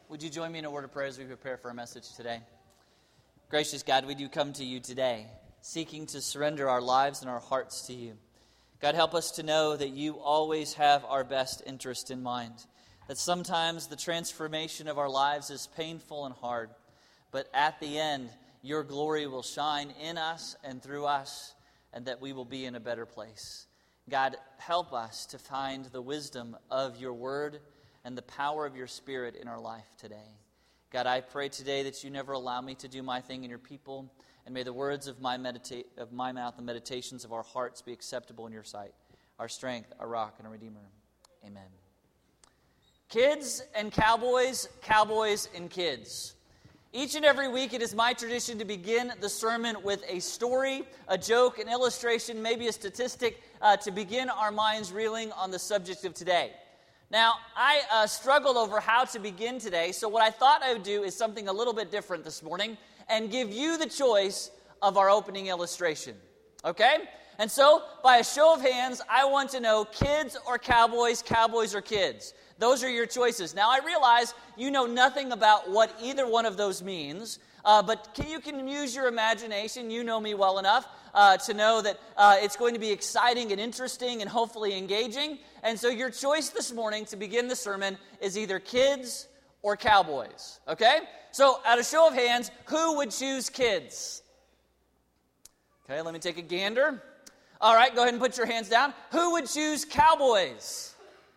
Would you join me in a word of prayer as we prepare for our message today? Gracious God, we do come to you today, seeking to surrender our lives and our hearts to you. God, help us to know that you always have our best interest in mind, that sometimes the transformation of our lives is painful and hard, but at the end, your glory will shine in us and through us, and that we will be in a better place. God, help us to find the wisdom of your word and the power of your Spirit in our life today. God, I pray today that you never allow me to do my thing in your people, and may the words of my mouth and meditations of our hearts be acceptable in your sight, our strength, our rock, and our Redeemer. Amen. Kids and cowboys, cowboys and kids. Each and every week it is my tradition to begin the sermon with a story, a joke, an illustration, maybe a statistic, to begin our minds reeling on the subject of today. Now, I struggled over how to begin today, so what I thought I would do is something a little bit different this morning and give you the choice of our opening illustration, okay? And so, by a show of hands, I want to know kids or cowboys, cowboys or kids. Those are your choices. Now, I realize you know nothing about what either one of those means, but you can use your imagination. You know me well enough to know that it's going to be exciting and interesting and hopefully engaging. And so your choice this morning to begin the sermon is either kids or cowboys, okay? So, at a show of hands, who would choose kids? Okay, let me take a gander. All right, go ahead and put your hands down. Who would choose cowboys?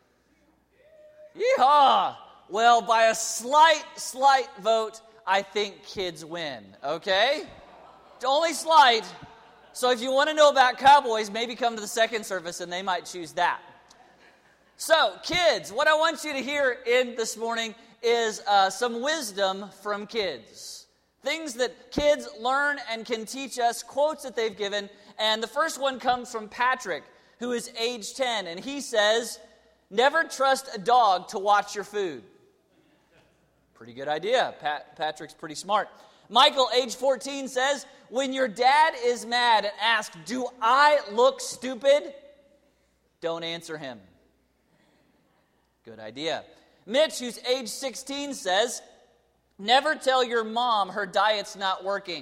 Yeehaw! Well, by a slight vote, I think kids win, okay? Only slight. So if you want to know about cowboys, maybe come to the second service and they might choose that. So, kids, what I want you to hear in this morning is some wisdom from kids. Things that kids learn and can teach us, quotes that they've given. And the first one comes from Patrick, who is age 10. And he says, never trust a dog to watch your food. Pretty good idea. Patrick's pretty smart. Michael, age 14, says, when your dad is mad and asks, do I look stupid? Don't answer him. Good idea. Mitch, who's age 16, says, never tell your mom her diet's not working.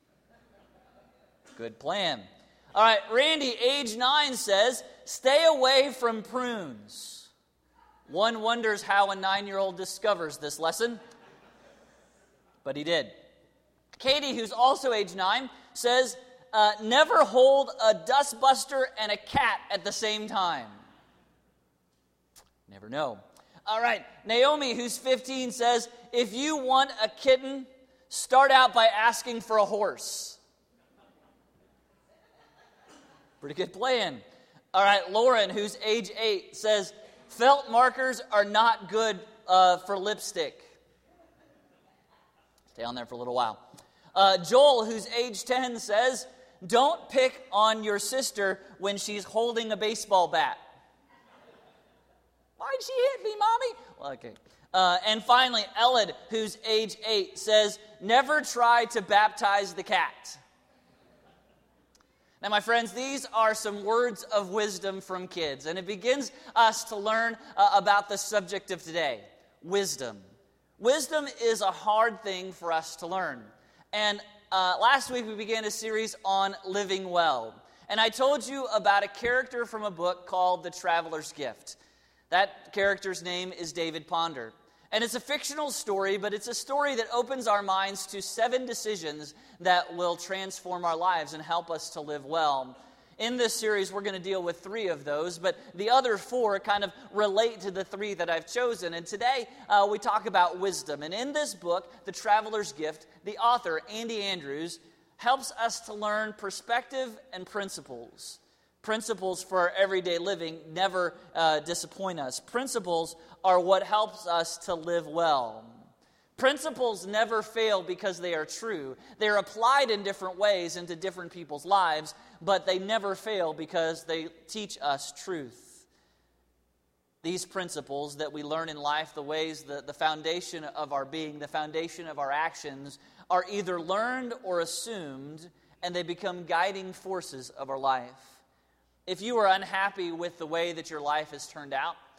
Good plan. All right, Randy, age 9, says, stay away from prunes. One wonders how a 9-year-old discovers this lesson, but he did. Katie, who's also age 9, says, never hold a dustbuster and a cat at the same time. Never know. All right, Naomi, who's 15, says, if you want a kitten, start out by asking for a horse. Pretty good plan. All right, Lauren, who's age 8, says, felt markers are not good for lipstick. Stay on there for a little while. Joel, who's age 10, says, don't pick on your sister when she's holding a baseball bat. Why'd she hit me, Mommy? Well, okay. And finally, Ellen, who's age 8, says, never try to baptize the cat. Now, my friends, these are some words of wisdom from kids, and it begins us to learn about the subject of today, wisdom. Wisdom is a hard thing for us to learn. And last week we began a series on living well. And I told you about a character from a book called The Traveler's Gift. That character's name is David Ponder. And it's a fictional story, but it's a story that opens our minds to 7 decisions that will transform our lives and help us to live well. In this series, we're going to deal with 3 of those, but the other 4 kind of relate to the 3 that I've chosen. And today, we talk about wisdom. And in this book, The Traveler's Gift, the author, Andy Andrews, helps us to learn perspective and principles. Principles for our everyday living never disappoint us. Principles are what helps us to live well. Principles never fail because they are true. They are applied in different ways into different people's lives, but they never fail because they teach us truth. These principles that we learn in life, the ways, the foundation of our being, the foundation of our actions, are either learned or assumed, and they become guiding forces of our life. If you are unhappy with the way that your life has turned out,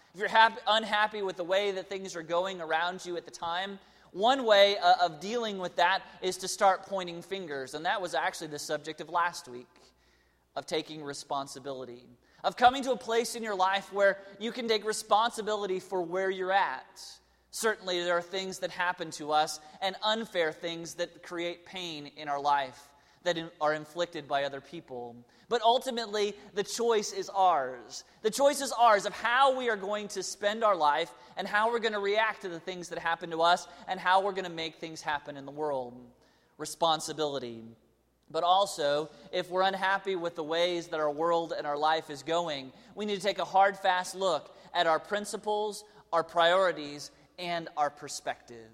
If you're unhappy with the way that things are going around you at the time, one way of dealing with that is to start pointing fingers. And that was actually the subject of last week, of taking responsibility, of coming to a place in your life where you can take responsibility for where you're at. Certainly there are things that happen to us and unfair things that create pain in our life that are inflicted by other people. But ultimately, the choice is ours. The choice is ours of how we are going to spend our life and how we're going to react to the things that happen to us and how we're going to make things happen in the world. Responsibility. But also, if we're unhappy with the ways that our world and our life is going, we need to take a hard, fast look at our principles, our priorities, and our perspective.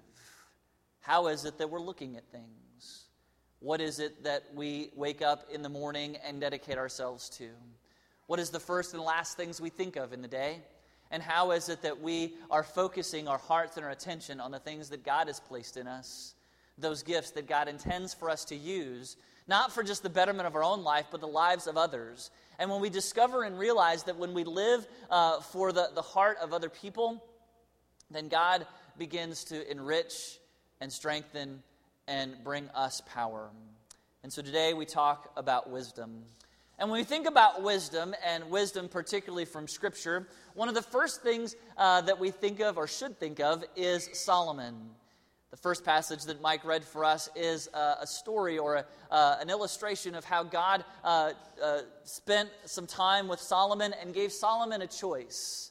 How is it that we're looking at things? What is it that we wake up in the morning and dedicate ourselves to? What is the first and last things we think of in the day? And how is it that we are focusing our hearts and our attention on the things that God has placed in us, those gifts that God intends for us to use, not for just the betterment of our own life, but the lives of others? And when we discover and realize that when we live for the heart of other people, then God begins to enrich and strengthen and bring us power. And so today we talk about wisdom. And when we think about wisdom, and wisdom particularly from Scripture, one of the first things that we think of or should think of is Solomon. The first passage that Mike read for us is a story or an illustration of how God spent some time with Solomon and gave Solomon a choice.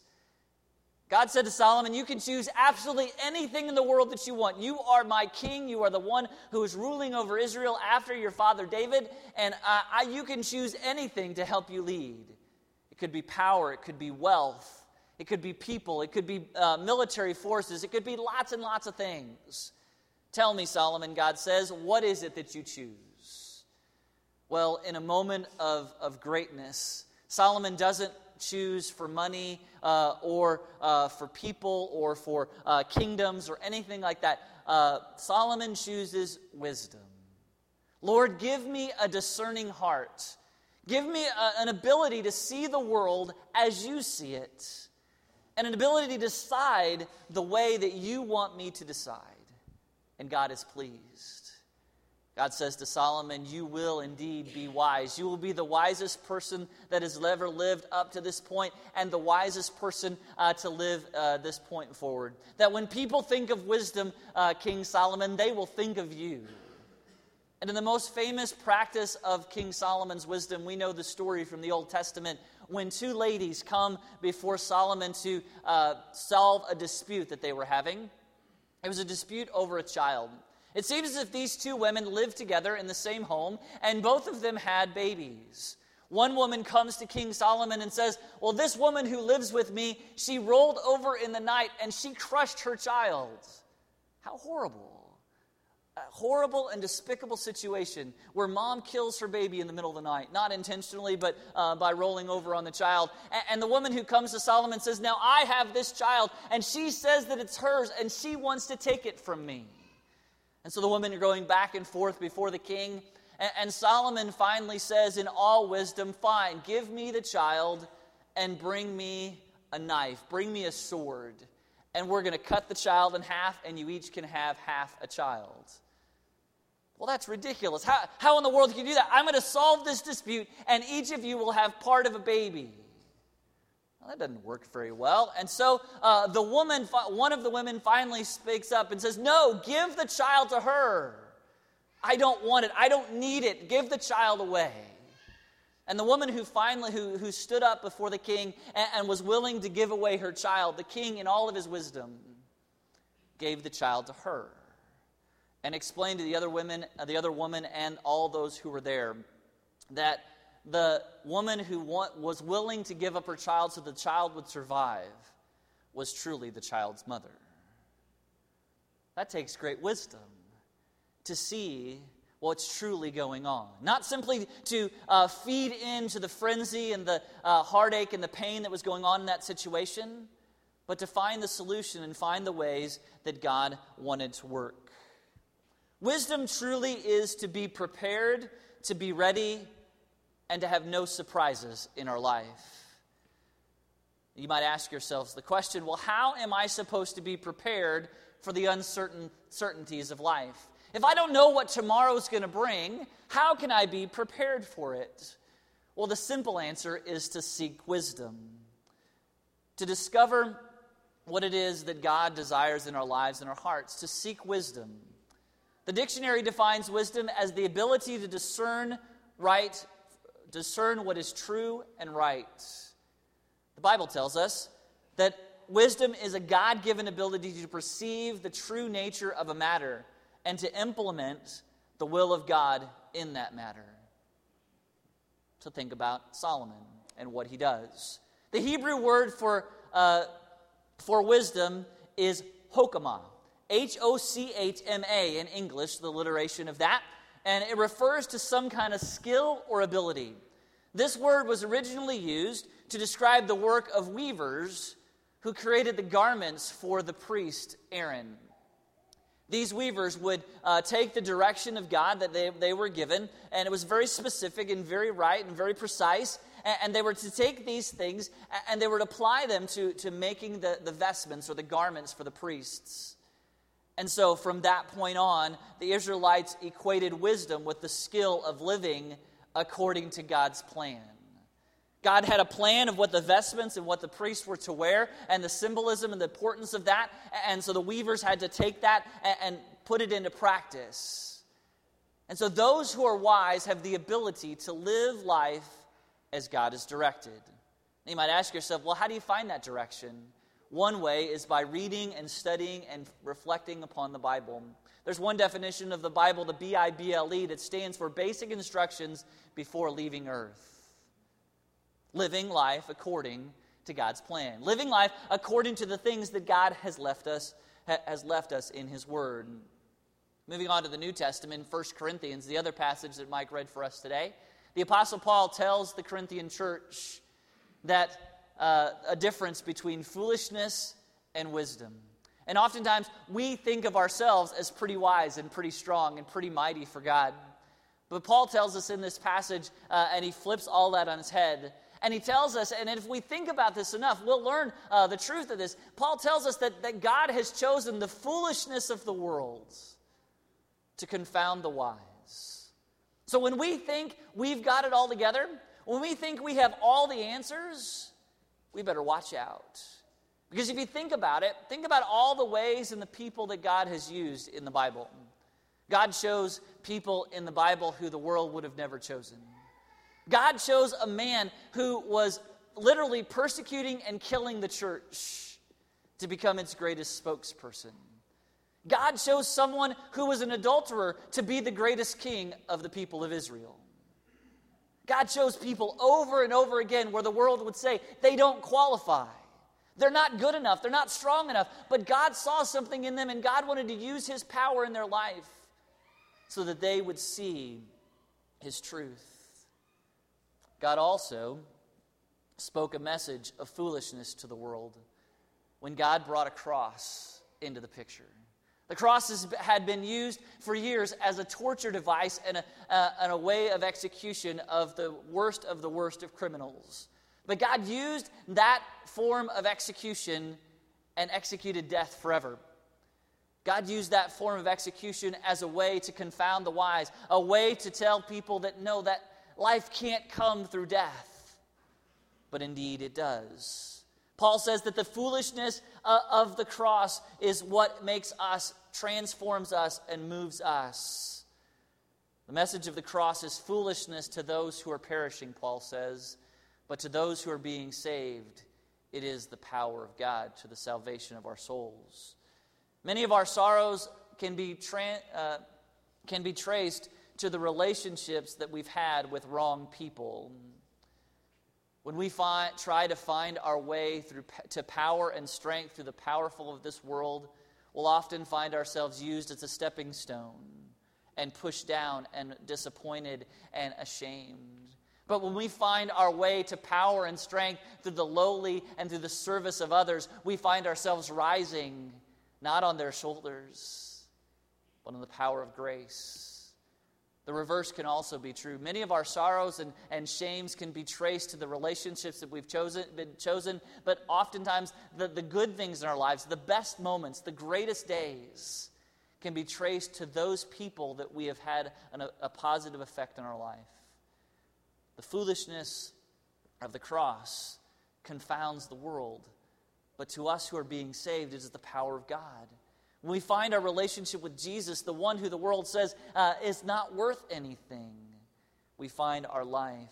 God said to Solomon, you can choose absolutely anything in the world that you want. You are my king. You are the one who is ruling over Israel after your father David. And you can choose anything to help you lead. It could be power. It could be wealth. It could be people. It could be military forces. It could be lots and lots of things. Tell me, Solomon, God says, what is it that you choose? Well, in a moment of greatness, Solomon doesn't choose for money or for people or for kingdoms or anything like that. Solomon chooses wisdom. Lord, give me a discerning heart. Give me an ability to see the world as you see it, and an ability to decide the way that you want me to decide. And God is pleased. God says to Solomon, you will indeed be wise. You will be the wisest person that has ever lived up to this point and the wisest person to live this point forward. That when people think of wisdom, King Solomon, they will think of you. And in the most famous practice of King Solomon's wisdom, we know the story from the Old Testament when two ladies come before Solomon to solve a dispute that they were having. It was a dispute over a child. It seems as if these two women lived together in the same home, and both of them had babies. One woman comes to King Solomon and says, well, this woman who lives with me, she rolled over in the night and she crushed her child. How horrible. A horrible and despicable situation where mom kills her baby in the middle of the night. Not intentionally, but by rolling over on the child. And the woman who comes to Solomon says, now I have this child, and she says that it's hers, and she wants to take it from me. And so the women are going back and forth before the king. And Solomon finally says in all wisdom, fine, give me the child and bring me a knife. Bring me a sword. And we're going to cut the child in half, and you each can have half a child. Well, that's ridiculous. How in the world can you do that? I'm going to solve this dispute, and each of you will have part of a baby. Well, that doesn't work very well. And so one of the women finally speaks up and says, no, give the child to her. I don't want it. I don't need it. Give the child away. And the woman who stood up before the king and was willing to give away her child, the king in all of his wisdom gave the child to her and explained to the other woman and all those who were there that the woman who was willing to give up her child so the child would survive was truly the child's mother. That takes great wisdom to see what's truly going on. Not simply to feed into the frenzy and the heartache and the pain that was going on in that situation, but to find the solution and find the ways that God wanted to work. Wisdom truly is to be prepared, to be ready, and to have no surprises in our life. You might ask yourselves the question, well, how am I supposed to be prepared for the uncertainties of life? If I don't know what tomorrow's going to bring, how can I be prepared for it? Well, the simple answer is to seek wisdom, to discover what it is that God desires in our lives and our hearts, to seek wisdom. The dictionary defines wisdom as the ability to discern what is true and right. The Bible tells us that wisdom is a God-given ability to perceive the true nature of a matter and to implement the will of God in that matter. So think about Solomon and what he does. The Hebrew word for wisdom is hokmah, Hochma in English, the alliteration of that, and it refers to some kind of skill or ability. This word was originally used to describe the work of weavers who created the garments for the priest Aaron. These weavers would take the direction of God that they were given, and it was very specific and very right and very precise, and they were to take these things and they were to apply them to making the vestments or the garments for the priests. And so from that point on, the Israelites equated wisdom with the skill of living according to God's plan. God had a plan of what the vestments and what the priests were to wear and the symbolism and the importance of that. And so the weavers had to take that and put it into practice. And so those who are wise have the ability to live life as God has directed. And you might ask yourself, well, how do you find that direction? One way is by reading and studying and reflecting upon the Bible. There's one definition of the Bible, the Bible, that stands for basic instructions before leaving earth. Living life according to God's plan. Living life according to the things that God has left us in His Word. Moving on to the New Testament, 1 Corinthians, the other passage that Mike read for us today. The Apostle Paul tells the Corinthian church that a difference between foolishness and wisdom. And oftentimes we think of ourselves as pretty wise and pretty strong and pretty mighty for God. But Paul tells us in this passage, and he flips all that on his head, and he tells us, and if we think about this enough, we'll learn the truth of this. Paul tells us that God has chosen the foolishness of the world to confound the wise. So when we think we've got it all together, when we think we have all the answers, we better watch out. Because if you think about it, think about all the ways and the people that God has used in the Bible. God chose people in the Bible who the world would have never chosen. God chose a man who was literally persecuting and killing the church to become its greatest spokesperson. God chose someone who was an adulterer to be the greatest king of the people of Israel. God chose people over and over again where the world would say they don't qualify. They're not good enough. They're not strong enough. But God saw something in them, and God wanted to use His power in their life so that they would see His truth. God also spoke a message of foolishness to the world when God brought a cross into the picture. The cross had been used for years as a torture device and a way of execution of the worst of criminals. But God used that form of execution and executed death forever. God used that form of execution as a way to confound the wise, a way to tell people that no, that life can't come through death. But indeed it does. Paul says that the foolishness of the cross is what makes us, transforms us, and moves us. The message of the cross is foolishness to those who are perishing, Paul says. But to those who are being saved, it is the power of God to the salvation of our souls. Many of our sorrows can be traced to the relationships that we've had with wrong people. When we try to find our way to power and strength through the powerful of this world, we'll often find ourselves used as a stepping stone and pushed down and disappointed and ashamed. But when we find our way to power and strength through the lowly and through the service of others, we find ourselves rising, not on their shoulders, but on the power of grace. The reverse can also be true. Many of our sorrows and shames can be traced to the relationships that we've been chosen, but oftentimes the good things in our lives, the best moments, the greatest days, can be traced to those people that we have had a positive effect in our life. The foolishness of the cross confounds the world, but to us who are being saved, it is the power of God. When we find our relationship with Jesus, the one who the world says is not worth anything, we find our life.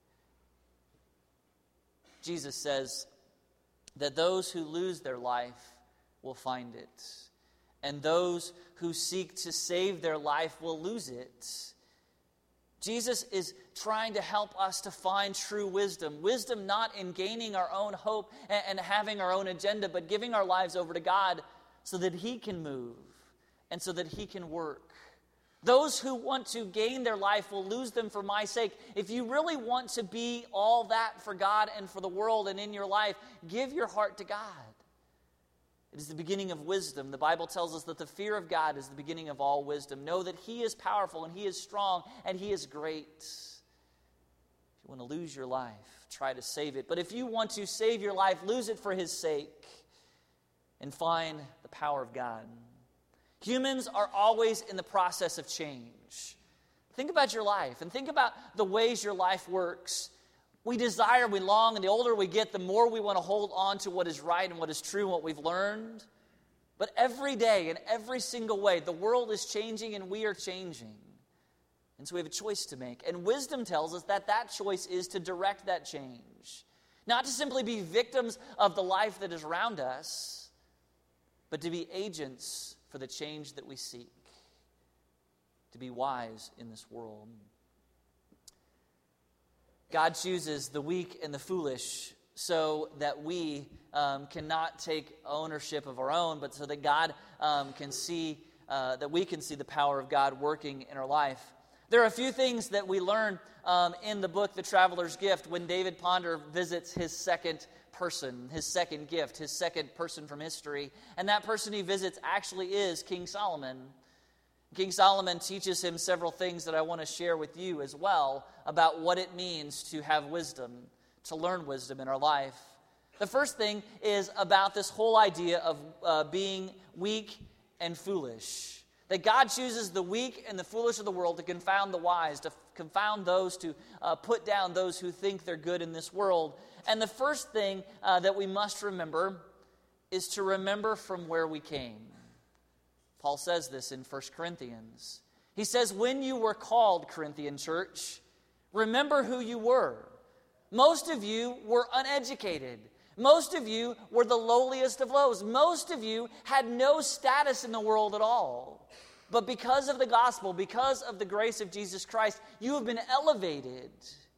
Jesus says that those who lose their life will find it, and those who seek to save their life will lose it. Jesus is trying to help us to find true wisdom. Wisdom not in gaining our own hope and having our own agenda, but giving our lives over to God so that He can move and so that He can work. Those who want to gain their life will lose them for my sake. If you really want to be all that for God and for the world and in your life, give your heart to God. It is the beginning of wisdom. The Bible tells us that the fear of God is the beginning of all wisdom. Know that He is powerful and He is strong and He is great. If you want to lose your life, try to save it. But if you want to save your life, lose it for His sake and find the power of God. Humans are always in the process of change. Think about your life and think about the ways your life works. We desire, we long, and the older we get, the more we want to hold on to what is right and what is true and what we've learned. But every day, in every single way, the world is changing and we are changing. And so we have a choice to make. And wisdom tells us that that choice is to direct that change. Not to simply be victims of the life that is around us, but to be agents for the change that we seek. To be wise in this world. God chooses the weak and the foolish so that we cannot take ownership of our own, but so that God can see, that we can see the power of God working in our life. There are a few things that we learn in the book, The Traveler's Gift, when David Ponder visits his second person, his second gift, his second person from history. And that person he visits actually is King Solomon. King Solomon teaches him several things that I want to share with you as well about what it means to have wisdom, to learn wisdom in our life. The first thing is about this whole idea of being weak and foolish. That God chooses the weak and the foolish of the world to confound the wise, to confound those, to put down those who think they're good in this world. And the first thing that we must remember is to remember from where we came. Paul says this in 1 Corinthians. He says, when you were called, Corinthian church, remember who you were. Most of you were uneducated. Most of you were the lowliest of lows. Most of you had no status in the world at all. But because of the gospel, because of the grace of Jesus Christ, you have been elevated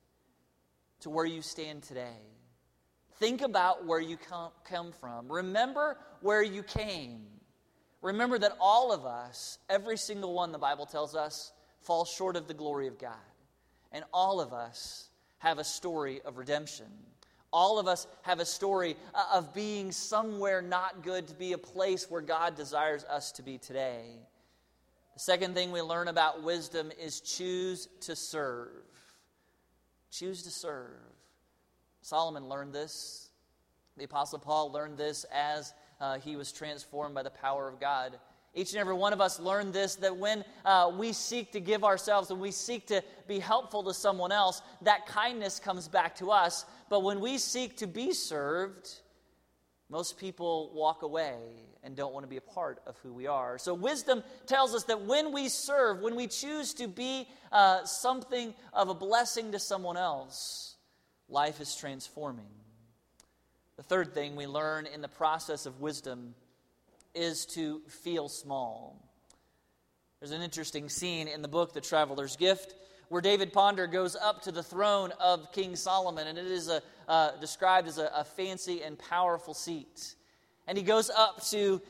to where you stand today. Think about where you come from. Remember where you came. Remember that all of us, every single one, the Bible tells us, falls short of the glory of God. And all of us have a story of redemption. All of us have a story of being somewhere not good to be a place where God desires us to be today. The second thing we learn about wisdom is choose to serve. Choose to serve. Solomon learned this. The Apostle Paul learned this as he was transformed by the power of God. Each and every one of us learned this, that when we seek to give ourselves, when we seek to be helpful to someone else, that kindness comes back to us. But when we seek to be served, most people walk away and don't want to be a part of who we are. So wisdom tells us that when we serve, when we choose to be something of a blessing to someone else, life is transforming. The third thing we learn in the process of wisdom is to feel small. There's an interesting scene in the book, The Traveler's Gift, where David Ponder goes up to the throne of King Solomon, and it is described as a fancy and powerful seat. And he goes up to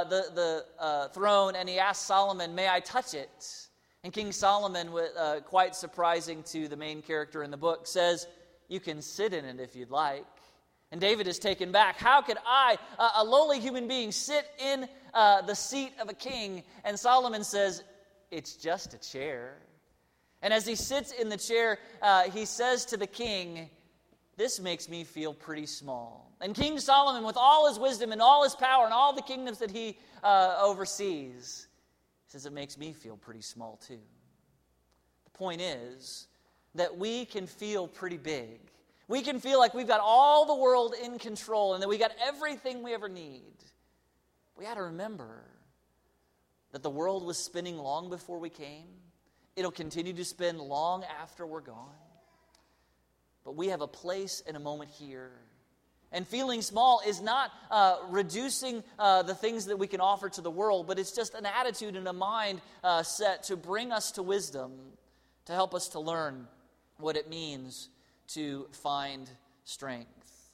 the throne, and he asks Solomon, "May I touch it?" And King Solomon, quite surprising to the main character in the book, says, "You can sit in it if you'd like." And David is taken back. How could I, a lowly human being, sit in the seat of a king? And Solomon says, "It's just a chair." And as he sits in the chair, he says to the king, "This makes me feel pretty small." And King Solomon, with all his wisdom and all his power and all the kingdoms that he oversees, says, "It makes me feel pretty small too." The point is that we can feel pretty big. We can feel like we've got all the world in control and that we got everything we ever need. We got to remember that the world was spinning long before we came. It'll continue to spin long after we're gone. But we have a place and a moment here. And feeling small is not reducing the things that we can offer to the world, but it's just an attitude and a mind set to bring us to wisdom, to help us to learn what it means to find strength.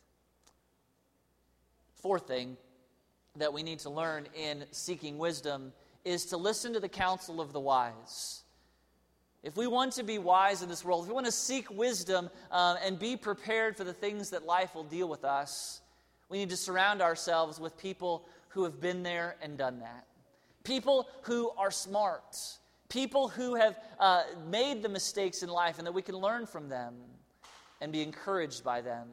Fourth thing that we need to learn in seeking wisdom is to listen to the counsel of the wise. If we want to be wise in this world, if we want to seek wisdom and be prepared for the things that life will deal with us, we need to surround ourselves with people who have been there and done that. People who are smart. People who have made the mistakes in life and that we can learn from them and be encouraged by them.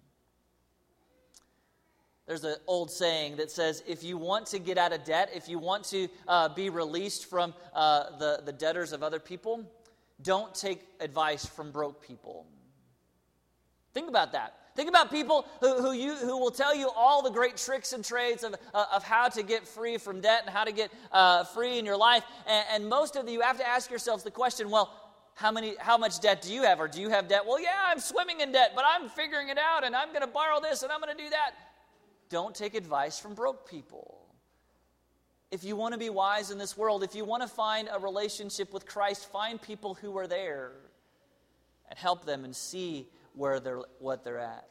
There's an old saying that says, if you want to get out of debt, if you want to be released from the debtors of other people, don't take advice from broke people. Think about that. Think about people who will tell you all the great tricks and trades of how to get free from debt and how to get free in your life. And most of you have to ask yourselves the question, well, how much debt do you have? Or do you have debt? Well, yeah, I'm swimming in debt, but I'm figuring it out, and I'm going to borrow this, and I'm going to do that. Don't take advice from broke people. If you want to be wise in this world, if you want to find a relationship with Christ, find people who are there and help them and see what they're at.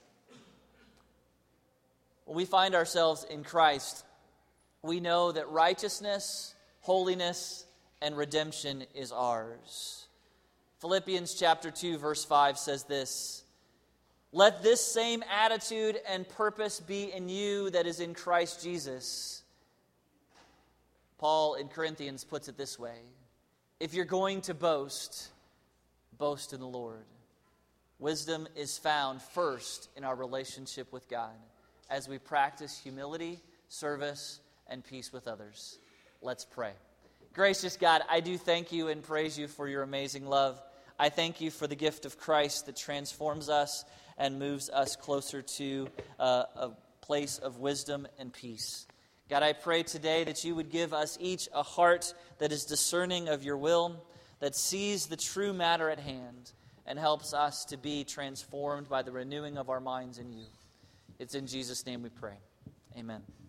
When we find ourselves in Christ, we know that righteousness, holiness, and redemption is ours. Philippians chapter 2, verse 5 says this, "Let this same attitude and purpose be in you that is in Christ Jesus." Paul in Corinthians puts it this way, "If you're going to boast, boast in the Lord." Wisdom is found first in our relationship with God as we practice humility, service, and peace with others. Let's pray. Gracious God, I do thank you and praise you for your amazing love. I thank you for the gift of Christ that transforms us and moves us closer to a place of wisdom and peace. God, I pray today that you would give us each a heart that is discerning of your will, that sees the true matter at hand, and helps us to be transformed by the renewing of our minds in you. It's in Jesus' name we pray. Amen.